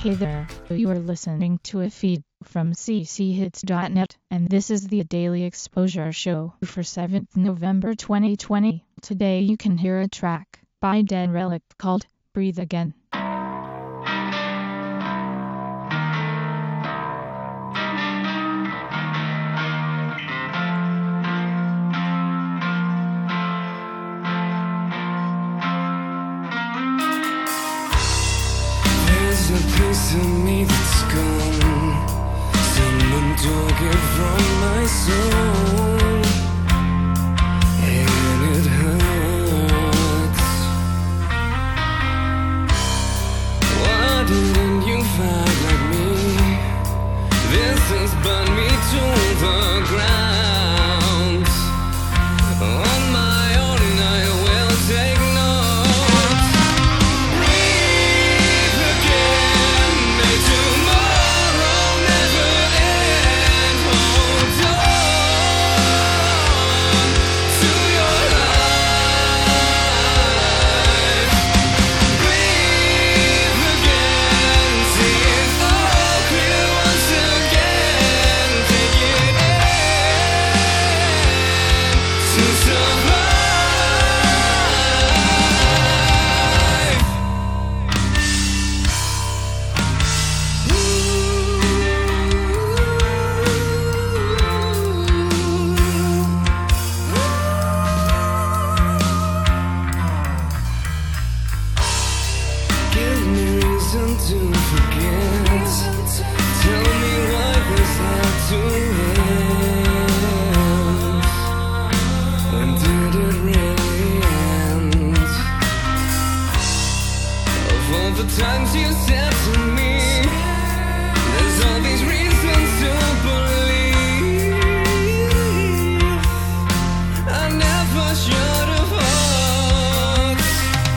Hey there, you are listening to a feed from cchits.net, and this is the Daily Exposure Show for 7th November 2020. Today you can hear a track by Dead Relic called Breathe Again. There's a piece of me that's gone. Someone took it from my soul, and it hurts. Why didn't you fight like me? This has burned me to the ground. On my own I will take notes. Breathe again, may tomorrow never end. Hold on to your life. Breathe again, see it all clear once again. Take it in to survive. Give me reason to forget. Tell me why this had to end. When did it really end? Of all the times you said to me, there's all these reasons to believe I never should have hoped.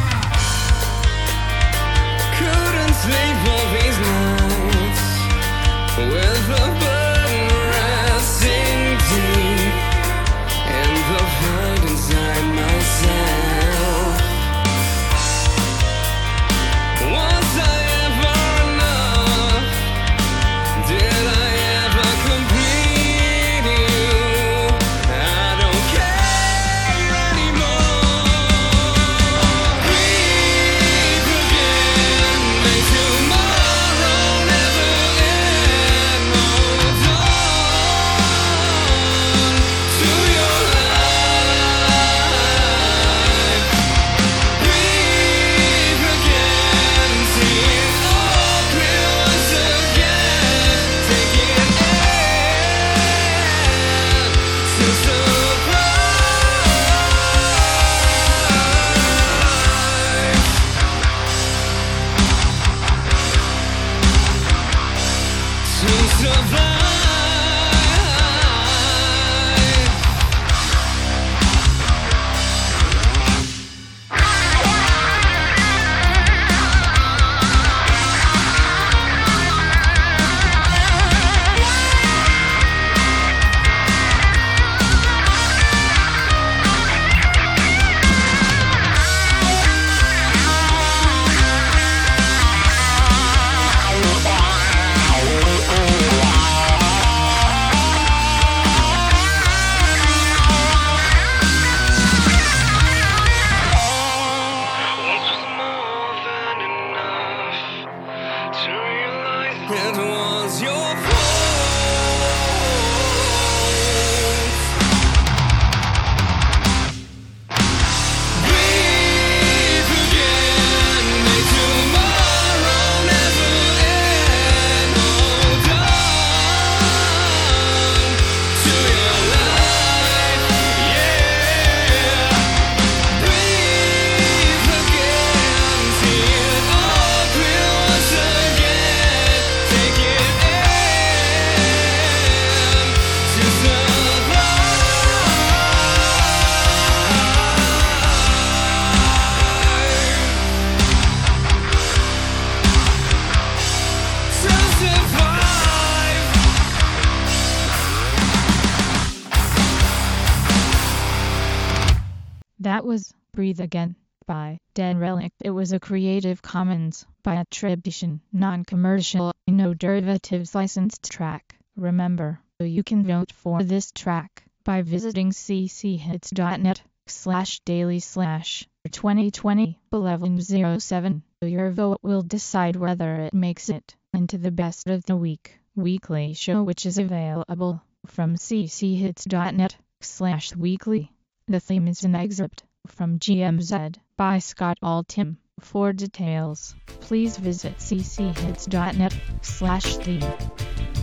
Couldn't sleep all these nights with the burden resting deep in the fight inside myself. Was I ever enough? Did I ever complete you? I don't care anymore. Breathe again, may tomorrow never end. Hold on to your life. Breathe again, see it all clear once again. Take it in to survive. It was your fault. Breathe again, may tomorrow never end. Hold on to your life, yeah. Breathe again, see it all clear once again. Take it in to survive. To survive. That was Breathe Again by Dead Relic. It was a Creative Commons by attribution, non-commercial, no derivatives licensed track. Remember, you can vote for this track by visiting cchits.net/daily/2020-1107. Your vote will decide whether it makes it into the best of the week weekly show, which is available from cchits.net/weekly. The theme is an excerpt from GMZ by Scott Altham. For details, please visit cchits.net/theme.